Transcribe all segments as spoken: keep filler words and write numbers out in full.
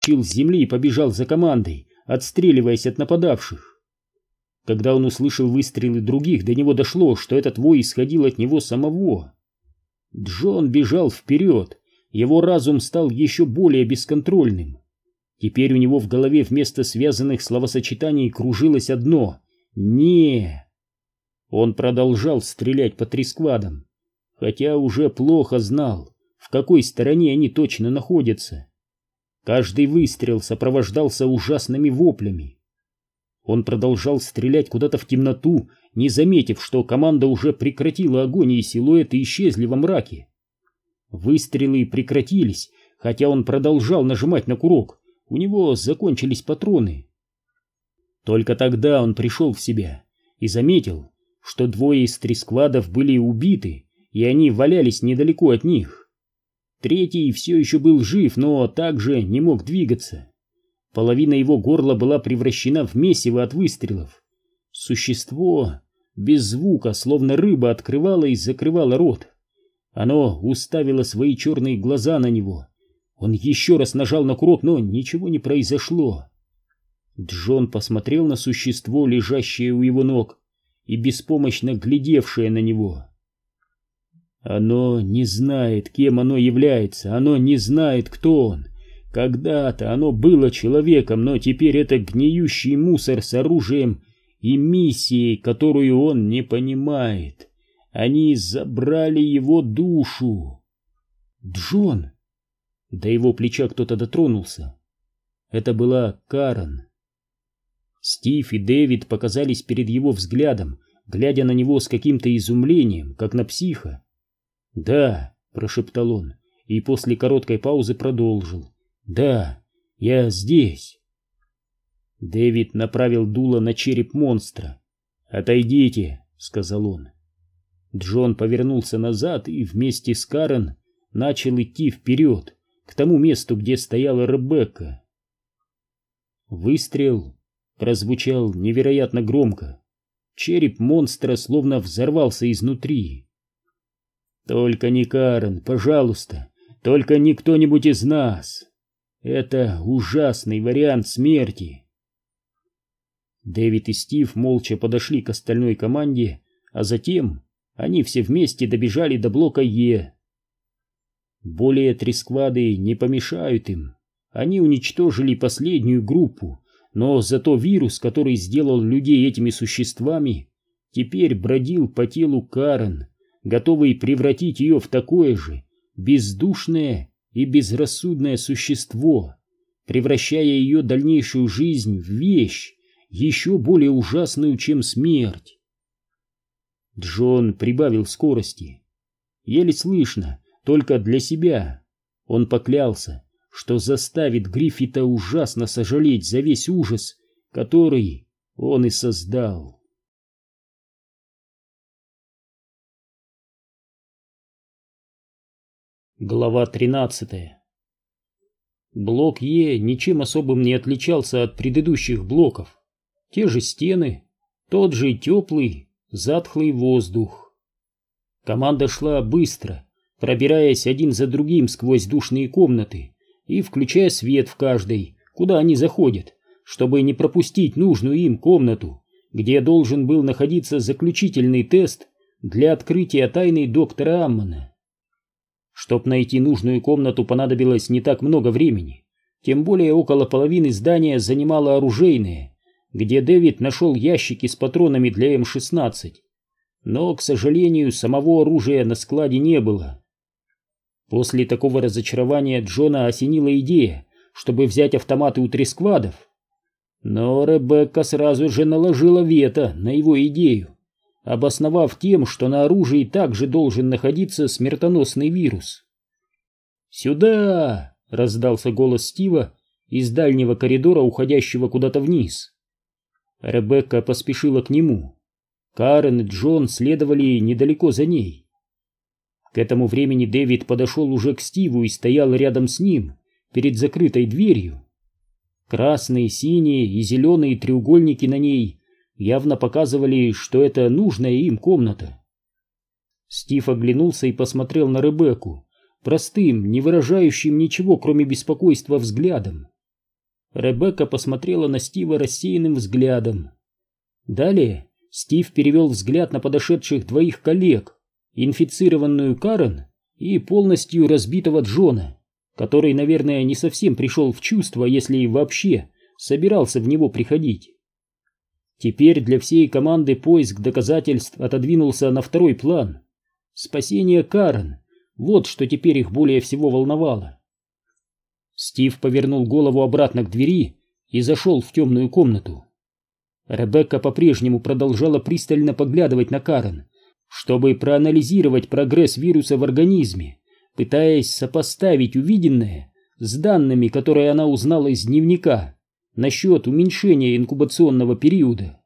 вскочил с земли и побежал за командой, отстреливаясь от нападавших. Когда он услышал выстрелы других, до него дошло, что этот вой исходил от него самого. Джон бежал вперед, его разум стал еще более бесконтрольным. Теперь у него в голове вместо связанных словосочетаний кружилось одно «не». Он продолжал стрелять по тресквадам, хотя уже плохо знал, в какой стороне они точно находятся. Каждый выстрел сопровождался ужасными воплями. Он продолжал стрелять куда-то в темноту, не заметив, что команда уже прекратила огонь и силуэты исчезли во мраке. Выстрелы прекратились, хотя он продолжал нажимать на курок, у него закончились патроны. Только тогда он пришел в себя и заметил, что двое из тресквадов были убиты, и они валялись недалеко от них. Третий все еще был жив, но также не мог двигаться. Половина его горла была превращена в месиво от выстрелов. Существо без звука, словно рыба, открывало и закрывало рот. Оно уставило свои черные глаза на него. Он еще раз нажал на курок, но ничего не произошло. Джон посмотрел на существо, лежащее у его ног, и беспомощно глядевшее на него. Оно не знает, кем оно является, оно не знает, кто он. Когда-то оно было человеком, но теперь это гниющий мусор с оружием и миссией, которую он не понимает. Они забрали его душу. Джон! До его плеча кто-то дотронулся. Это была Карен. Стив и Дэвид показались перед его взглядом, глядя на него с каким-то изумлением, как на психа. «Да», — прошептал он, и после короткой паузы продолжил. «Да, я здесь». Дэвид направил дуло на череп монстра. «Отойдите», — сказал он. Джон повернулся назад и вместе с Карен начал идти вперед, к тому месту, где стояла Ребекка. Выстрел прозвучал невероятно громко. Череп монстра словно взорвался изнутри. «Только не Карен, пожалуйста, только не кто-нибудь из нас. Это ужасный вариант смерти». Дэвид и Стив молча подошли к остальной команде, а затем они все вместе добежали до блока Е. Более три сквады не помешают им. Они уничтожили последнюю группу, но зато вирус, который сделал людей этими существами, теперь бродил по телу Карен, готовый превратить ее в такое же бездушное и безрассудное существо, превращая ее дальнейшую жизнь в вещь, еще более ужасную, чем смерть. Джон прибавил скорости. Еле слышно, только для себя. Он поклялся, что заставит Гриффита ужасно сожалеть за весь ужас, который он и создал. Глава тринадцатая. Блок Е ничем особым не отличался от предыдущих блоков. Те же стены, тот же теплый, затхлый воздух. Команда шла быстро, пробираясь один за другим сквозь душные комнаты и включая свет в каждой, куда они заходят, чтобы не пропустить нужную им комнату, где должен был находиться заключительный тест для открытия тайны доктора Аммона. Чтоб найти нужную комнату, понадобилось не так много времени, тем более около половины здания занимало оружейное, где Дэвид нашел ящики с патронами для эм шестнадцать. Но, к сожалению, самого оружия на складе не было. После такого разочарования Джона осенила идея, чтобы взять автоматы у тресквадов. Но Ребекка сразу же наложила вето на его идею, обосновав тем, что на оружии также должен находиться смертоносный вирус. «Сюда!» — раздался голос Стива из дальнего коридора, уходящего куда-то вниз. Ребекка поспешила к нему. Карен и Джон следовали недалеко за ней. К этому времени Дэвид подошел уже к Стиву и стоял рядом с ним, перед закрытой дверью. Красные, синие и зеленые треугольники на ней явно показывали, что это нужная им комната. Стив оглянулся и посмотрел на Ребекку простым, не выражающим ничего, кроме беспокойства, взглядом. Ребекка посмотрела на Стива рассеянным взглядом. Далее Стив перевел взгляд на подошедших двоих коллег, инфицированную Карен и полностью разбитого Джона, который, наверное, не совсем пришел в чувство, если и вообще собирался в него приходить. Теперь для всей команды поиск доказательств отодвинулся на второй план. Спасение Карен — вот что теперь их более всего волновало. Стив повернул голову обратно к двери и зашел в темную комнату. Ребекка по-прежнему продолжала пристально поглядывать на Карен, чтобы проанализировать прогресс вируса в организме, пытаясь сопоставить увиденное с данными, которые она узнала из дневника насчет уменьшения инкубационного периода.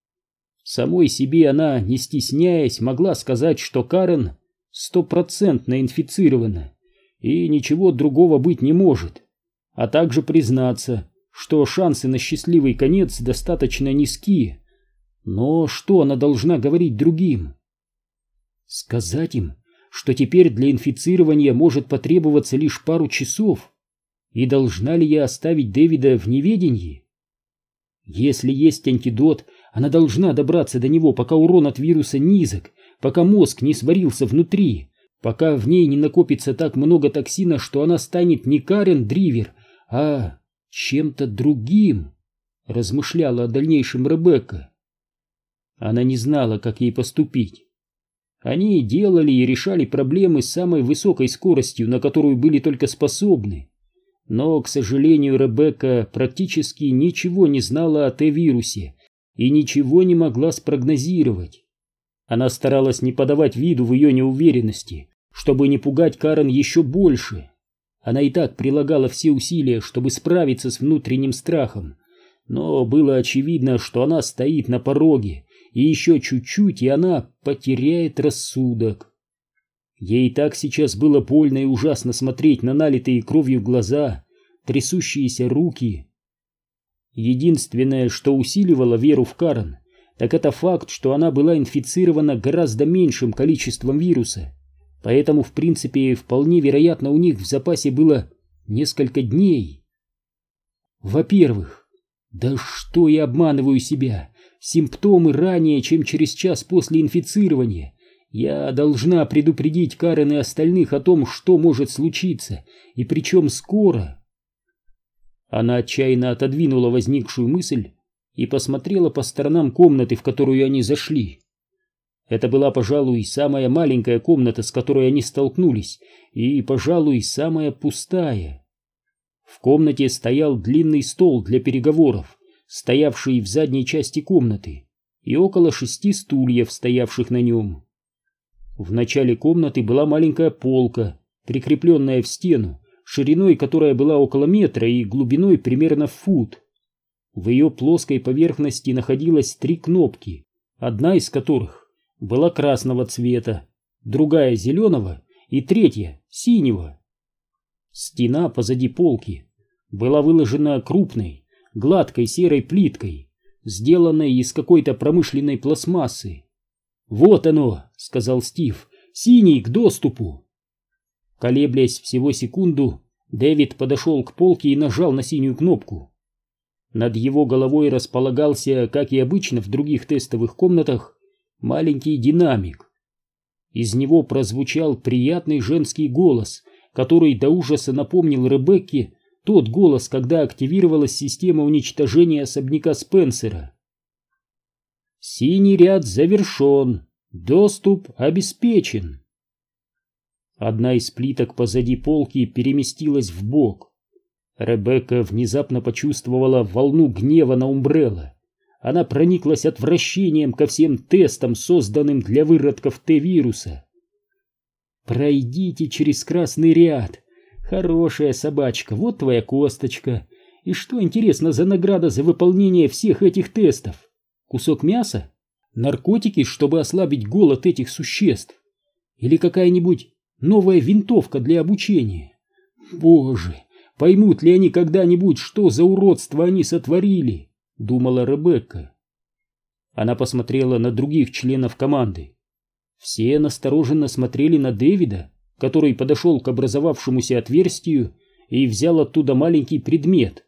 Самой себе она, не стесняясь, могла сказать, что Карен стопроцентно инфицирована и ничего другого быть не может, а также признаться, что шансы на счастливый конец достаточно низки. Но что она должна говорить другим? Сказать им, что теперь для инфицирования может потребоваться лишь пару часов? И должна ли я оставить Дэвида в неведении? Если есть антидот, она должна добраться до него, пока урон от вируса низок, пока мозг не сварился внутри, пока в ней не накопится так много токсина, что она станет не Карен Дривер, а чем-то другим, размышляла о дальнейшем Ребекка. Она не знала, как ей поступить. Они делали и решали проблемы с самой высокой скоростью, на которую были только способны. Но, к сожалению, Ребекка практически ничего не знала о Т-вирусе и ничего не могла спрогнозировать. Она старалась не подавать виду в ее неуверенности, чтобы не пугать Карен еще больше. Она и так прилагала все усилия, чтобы справиться с внутренним страхом, но было очевидно, что она стоит на пороге, и еще чуть-чуть, и она потеряет рассудок. Ей так сейчас было больно и ужасно смотреть на налитые кровью глаза, трясущиеся руки. Единственное, что усиливало веру в Карен, так это факт, что она была инфицирована гораздо меньшим количеством вируса, поэтому, в принципе, вполне вероятно, у них в запасе было несколько дней. Во-первых, да что я обманываю себя, симптомы ранее, чем через час после инфицирования. Я должна предупредить Карен и остальных о том, что может случиться, и причем скоро. Она отчаянно отодвинула возникшую мысль и посмотрела по сторонам комнаты, в которую они зашли. Это была, пожалуй, самая маленькая комната, с которой они столкнулись, и, пожалуй, самая пустая. В комнате стоял длинный стол для переговоров, стоявший в задней части комнаты, и около шести стульев, стоявших на нем. В начале комнаты была маленькая полка, прикрепленная в стену, шириной которая была около метра и глубиной примерно в фут. В ее плоской поверхности находилось три кнопки, одна из которых была красного цвета, другая зеленого и третья синего. Стена позади полки была выложена крупной, гладкой серой плиткой, сделанной из какой-то промышленной пластмассы. «Вот оно», — сказал Стив, — «синий к доступу». Колеблясь всего секунду, Дэвид подошел к полке и нажал на синюю кнопку. Над его головой располагался, как и обычно в других тестовых комнатах, маленький динамик. Из него прозвучал приятный женский голос, который до ужаса напомнил Ребекке тот голос, когда активировалась система уничтожения особняка Спенсера. «Синий ряд завершен. Доступ обеспечен». Одна из плиток позади полки переместилась вбок. Ребекка внезапно почувствовала волну гнева на Умбрелла. Она прониклась отвращением ко всем тестам, созданным для выродков Т-вируса. «Пройдите через красный ряд. Хорошая собачка, вот твоя косточка. И что, интересно, за награда за выполнение всех этих тестов? Кусок мяса? Наркотики, чтобы ослабить голод этих существ? Или какая-нибудь новая винтовка для обучения? Боже, поймут ли они когда-нибудь, что за уродство они сотворили?» — думала Ребекка. Она посмотрела на других членов команды. Все настороженно смотрели на Дэвида, который подошел к образовавшемуся отверстию и взял оттуда маленький предмет,